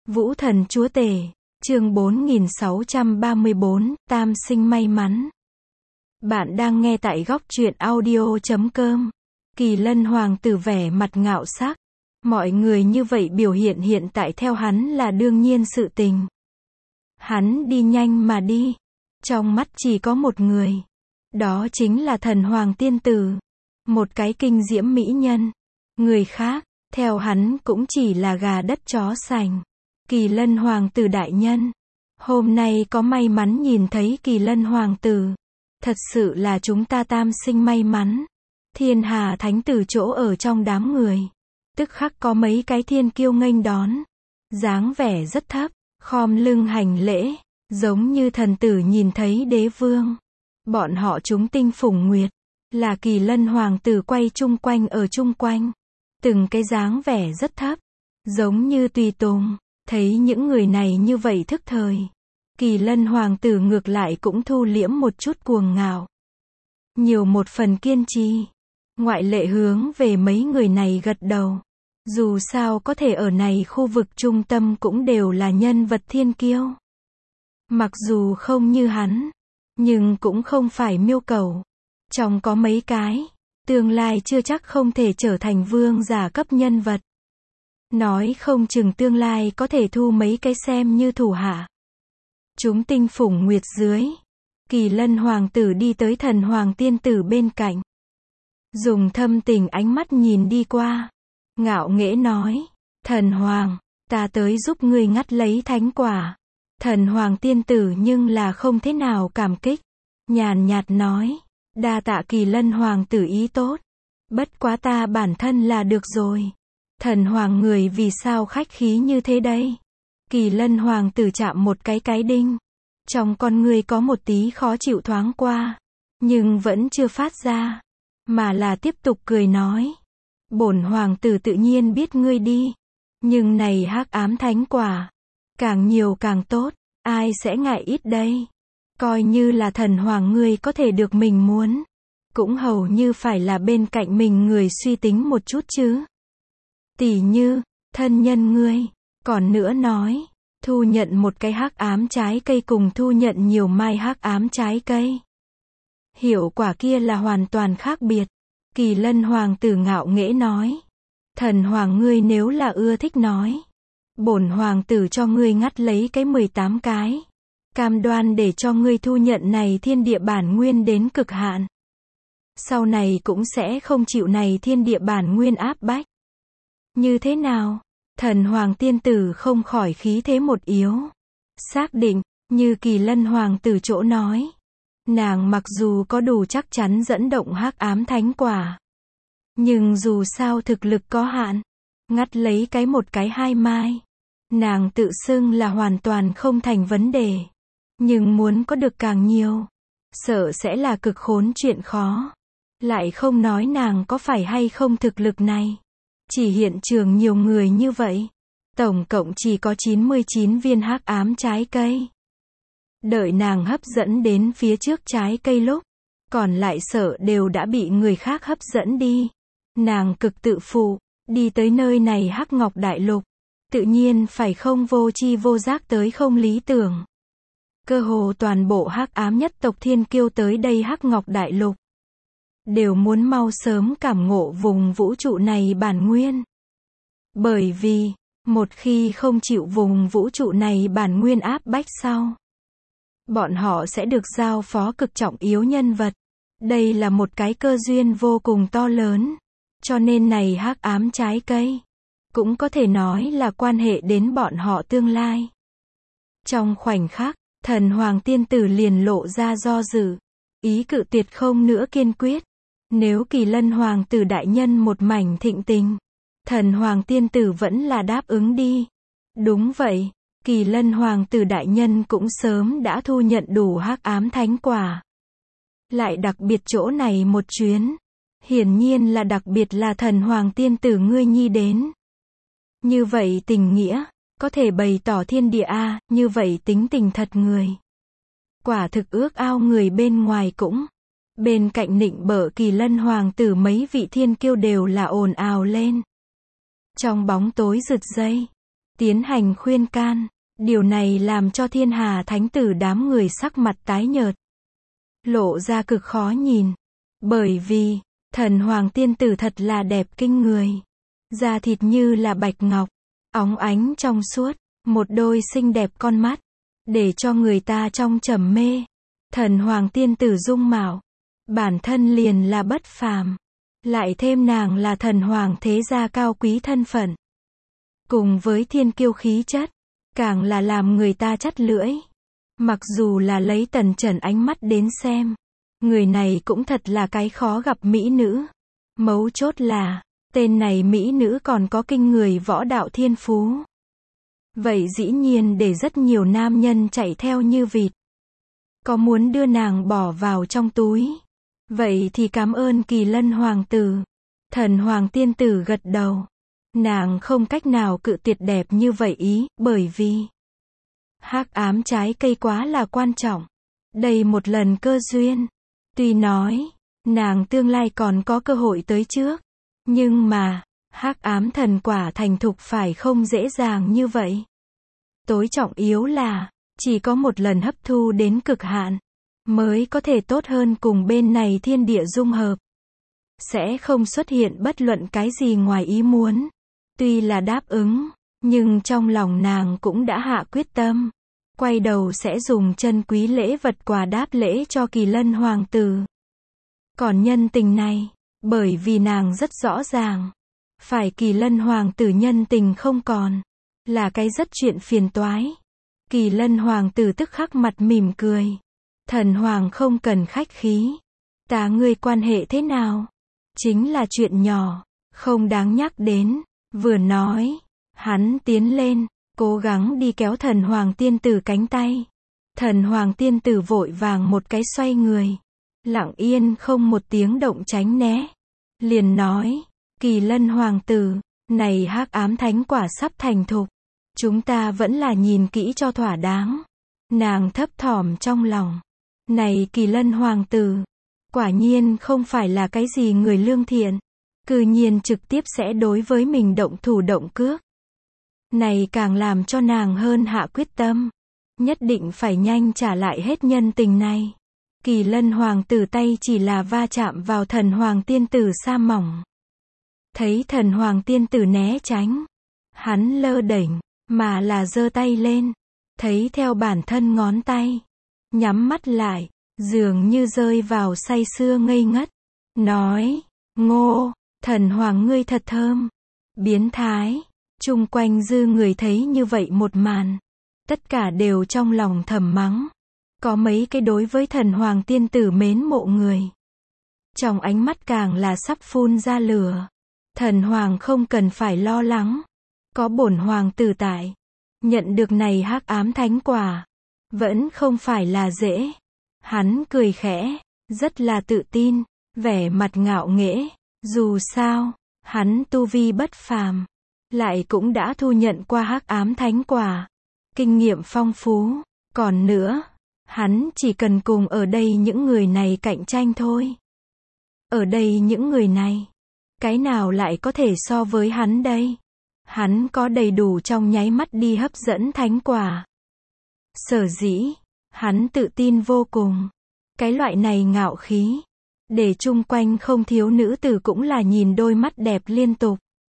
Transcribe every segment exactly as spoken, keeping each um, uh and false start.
Vũ thần chúa tể, chương bốn nghìn sáu trăm ba mươi bốn, tam sinh may mắn. Bạn đang nghe tại góc truyện audio chấm com. Kỳ Lân hoàng tử vẻ mặt ngạo sắc. Mọi người như vậy biểu hiện hiện tại theo hắn là đương nhiên sự tình. Hắn đi nhanh mà đi. Trong mắt chỉ có một người. Đó chính là thần hoàng tiên tử. Một cái kinh diễm mỹ nhân. Người khác, theo hắn cũng chỉ là gà đất chó sành. Kỳ Lân hoàng tử đại nhân. Hôm nay có may mắn nhìn thấy Kỳ Lân hoàng tử. Thật sự là chúng ta tam sinh may mắn. Thiên hà thánh tử chỗ ở trong đám người. Tức khắc có mấy cái thiên kiêu nghênh đón. Dáng vẻ rất thấp, khom lưng hành lễ, giống như thần tử nhìn thấy đế vương. Bọn họ chúng tinh phủng nguyệt, là Kỳ Lân hoàng tử quay chung quanh ở chung quanh. Từng cái dáng vẻ rất thấp, giống như tùy tùng. Thấy những người này như vậy thức thời. Kỳ Lân hoàng tử ngược lại cũng thu liễm một chút cuồng ngạo. Nhiều một phần kiên trì. Ngoại lệ hướng về mấy người này gật đầu. Dù sao có thể ở này khu vực trung tâm cũng đều là nhân vật thiên kiêu. Mặc dù không như hắn, nhưng cũng không phải miêu cầu. Trong có mấy cái, tương lai chưa chắc không thể trở thành vương giả cấp nhân vật. Nói không chừng tương lai có thể thu mấy cái xem như thủ hạ. Chúng tinh phủng nguyệt dưới. Kỳ Lân hoàng tử đi tới thần hoàng tiên tử bên cạnh. Dùng thâm tình ánh mắt nhìn đi qua. Ngạo nghễ nói. Thần hoàng, ta tới giúp ngươi ngắt lấy thánh quả. Thần hoàng tiên tử nhưng là không thế nào cảm kích. Nhàn nhạt nói. Đa tạ Kỳ Lân hoàng tử ý tốt. Bất quá ta bản thân là được rồi. Thần hoàng người vì sao khách khí như thế đây? Kỳ Lân hoàng tử chạm một cái cái đinh. Trong con người có một tí khó chịu thoáng qua. Nhưng vẫn chưa phát ra. Mà là tiếp tục cười nói. Bổn hoàng tử tự nhiên biết ngươi đi. Nhưng này hắc ám thánh quả. Càng nhiều càng tốt. Ai sẽ ngại ít đây? Coi như là thần hoàng ngươi có thể được mình muốn. Cũng hầu như phải là bên cạnh mình người suy tính một chút chứ. Tỉ như, thân nhân ngươi. Còn nữa nói, thu nhận một cái hắc ám trái cây cùng thu nhận nhiều mai hắc ám trái cây. Hiệu quả kia là hoàn toàn khác biệt. Kỳ Lân hoàng tử ngạo nghễ nói. Thần hoàng ngươi nếu là ưa thích nói. Bổn hoàng tử cho ngươi ngắt lấy cái mười tám cái. Cam đoan để cho ngươi thu nhận này thiên địa bản nguyên đến cực hạn. Sau này cũng sẽ không chịu này thiên địa bản nguyên áp bách. Như thế nào? Thần hoàng tiên tử không khỏi khí thế một yếu. Xác định, như Kỳ Lân hoàng tử chỗ nói. Nàng mặc dù có đủ chắc chắn dẫn động hắc ám thánh quả. Nhưng dù sao thực lực có hạn. Ngắt lấy cái một cái hai mai. Nàng tự xưng là hoàn toàn không thành vấn đề. Nhưng muốn có được càng nhiều. Sợ sẽ là cực khốn chuyện khó. Lại không nói nàng có phải hay không thực lực này. Chỉ hiện trường nhiều người như vậy. Tổng cộng chỉ có chín mươi chín viên hắc ám trái cây. Đợi nàng hấp dẫn đến phía trước trái cây lúc. Còn lại sợ đều đã bị người khác hấp dẫn đi. Nàng cực tự phụ. Đi tới nơi này hắc ngọc đại lục. Tự nhiên phải không vô chi vô giác tới không lý tưởng. Cơ hồ toàn bộ hắc ám nhất tộc thiên kiêu tới đây hắc ngọc đại lục. Đều muốn mau sớm cảm ngộ vùng vũ trụ này bản nguyên. Bởi vì, một khi không chịu vùng vũ trụ này bản nguyên áp bách sau. Bọn họ sẽ được giao phó cực trọng yếu nhân vật. Đây là một cái cơ duyên vô cùng to lớn. Cho nên này hắc ám trái cây. Cũng có thể nói là quan hệ đến bọn họ tương lai. Trong khoảnh khắc, thần hoàng tiên tử liền lộ ra do dự. Ý cự tuyệt không nữa kiên quyết. Nếu Kỳ Lân hoàng tử đại nhân một mảnh thịnh tình. Thần hoàng tiên tử vẫn là đáp ứng đi. Đúng vậy, Kỳ Lân hoàng tử đại nhân cũng sớm đã thu nhận đủ hắc ám thánh quả. Lại đặc biệt chỗ này một chuyến. Hiển nhiên là đặc biệt là thần hoàng tiên tử ngươi nhi đến. Như vậy tình nghĩa, có thể bày tỏ thiên địa a, như vậy tính tình thật người. Quả thực ước ao người bên ngoài cũng. Bên cạnh nịnh bợ Kỳ Lân hoàng tử mấy vị thiên kiêu đều là ồn ào lên. Trong bóng tối rực rây. tiến hành khuyên can. Điều này làm cho thiên hà thánh tử đám người sắc mặt tái nhợt, lộ ra cực khó nhìn. Bởi vì, thần hoàng tiên tử thật là đẹp kinh người. Da thịt như là bạch ngọc, óng ánh trong suốt, một đôi xinh đẹp con mắt, để cho người ta trong trầm mê. Thần hoàng tiên tử dung mạo, bản thân liền là bất phàm. Lại thêm nàng là thần hoàng thế gia cao quý thân phận. Cùng với thiên kiêu khí chất, càng là làm người ta chắt lưỡi. Mặc dù là lấy Tần Trần ánh mắt đến xem, người này cũng thật là cái khó gặp mỹ nữ. Mấu chốt là, tên này mỹ nữ còn có kinh người võ đạo thiên phú. Vậy dĩ nhiên để rất nhiều nam nhân chạy theo như vịt. Có muốn đưa nàng bỏ vào trong túi. Vậy thì cảm ơn Kỳ Lân hoàng tử. Thần hoàng tiên tử gật đầu. Nàng không cách nào cự tuyệt đẹp như vậy ý, bởi vì hắc ám trái cây quá là quan trọng. Đây một lần cơ duyên. Tuy nói, nàng tương lai còn có cơ hội tới trước. Nhưng mà, hắc ám thần quả thành thục phải không dễ dàng như vậy. Tối trọng yếu là, chỉ có một lần hấp thu đến cực hạn, mới có thể tốt hơn cùng bên này thiên địa dung hợp. Sẽ không xuất hiện bất luận cái gì ngoài ý muốn. Tuy là đáp ứng, nhưng trong lòng nàng cũng đã hạ quyết tâm. Quay đầu sẽ dùng chân quý lễ vật quà đáp lễ cho Kỳ Lân hoàng tử. Còn nhân tình này, bởi vì nàng rất rõ ràng, phải Kỳ Lân hoàng tử nhân tình không còn, là cái rất chuyện phiền toái. Kỳ Lân hoàng tử tức khắc mặt mỉm cười. Thần hoàng không cần khách khí. Ta ngươi quan hệ thế nào? Chính là chuyện nhỏ, không đáng nhắc đến. Vừa nói, hắn tiến lên, cố gắng đi kéo thần hoàng tiên tử cánh tay. Thần hoàng tiên tử vội vàng một cái xoay người, lặng yên không một tiếng động tránh né. Liền nói, Kỳ Lân hoàng tử, này hắc ám thánh quả sắp thành thục. Chúng ta vẫn là nhìn kỹ cho thỏa đáng. Nàng thấp thỏm trong lòng. Này Kỳ Lân hoàng tử, quả nhiên không phải là cái gì người lương thiện. Cư nhiên trực tiếp sẽ đối với mình động thủ động cước. Này càng làm cho nàng hơn hạ quyết tâm. Nhất định phải nhanh trả lại hết nhân tình này. Kỳ Lân hoàng tử tay chỉ là va chạm vào thần hoàng tiên tử sa mỏng. Thấy thần hoàng tiên tử né tránh. Hắn lơ đễnh, mà là giơ tay lên. Thấy theo bản thân ngón tay. Nhắm mắt lại, dường như rơi vào say sưa ngây ngất. Nói, ngô. Thần hoàng ngươi thật thơm. Biến thái. Chung quanh dư người thấy như vậy một màn. Tất cả đều trong lòng thầm mắng. Có mấy cái đối với thần hoàng tiên tử mến mộ người. Trong ánh mắt càng là sắp phun ra lửa. Thần hoàng không cần phải lo lắng. Có bổn hoàng tử tại. Nhận được này hắc ám thánh quả. Vẫn không phải là dễ. Hắn cười khẽ. Rất là tự tin. Vẻ mặt ngạo nghễ. Dù sao, hắn tu vi bất phàm, lại cũng đã thu nhận qua hắc ám thánh quả, kinh nghiệm phong phú, còn nữa, hắn chỉ cần cùng ở đây những người này cạnh tranh thôi. Ở đây những người này, cái nào lại có thể so với hắn đây? Hắn có đầy đủ trong nháy mắt đi hấp dẫn thánh quả. Sở dĩ, hắn tự tin vô cùng. Cái loại này ngạo khí, để chung quanh không thiếu nữ tử cũng là nhìn đôi mắt đẹp liên tục.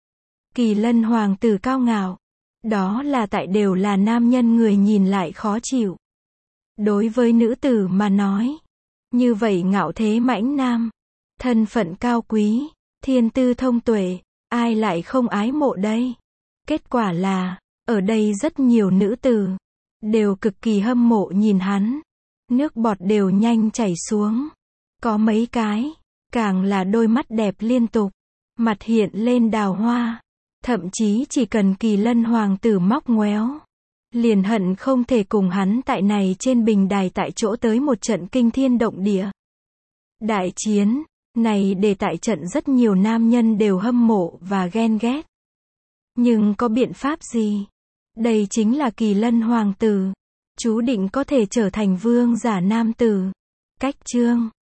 Kỳ Lân hoàng tử cao ngạo. Đó là tại đều là nam nhân người nhìn lại khó chịu. Đối với nữ tử mà nói. Như vậy ngạo thế mãnh nam. Thân phận cao quý. Thiên tư thông tuệ. Ai lại không ái mộ đây? Kết quả là, ở đây rất nhiều nữ tử. Đều cực kỳ hâm mộ nhìn hắn. Nước bọt đều nhanh chảy xuống. Có mấy cái, càng là đôi mắt đẹp liên tục, mặt hiện lên đào hoa, thậm chí chỉ cần Kỳ Lân hoàng tử móc ngoéo, liền hận không thể cùng hắn tại này trên bình đài tại chỗ tới một trận kinh thiên động địa. Đại chiến, này để tại trận rất nhiều nam nhân đều hâm mộ và ghen ghét. Nhưng có biện pháp gì? Đây chính là Kỳ Lân hoàng tử, chú định có thể trở thành vương giả nam tử. Cách chương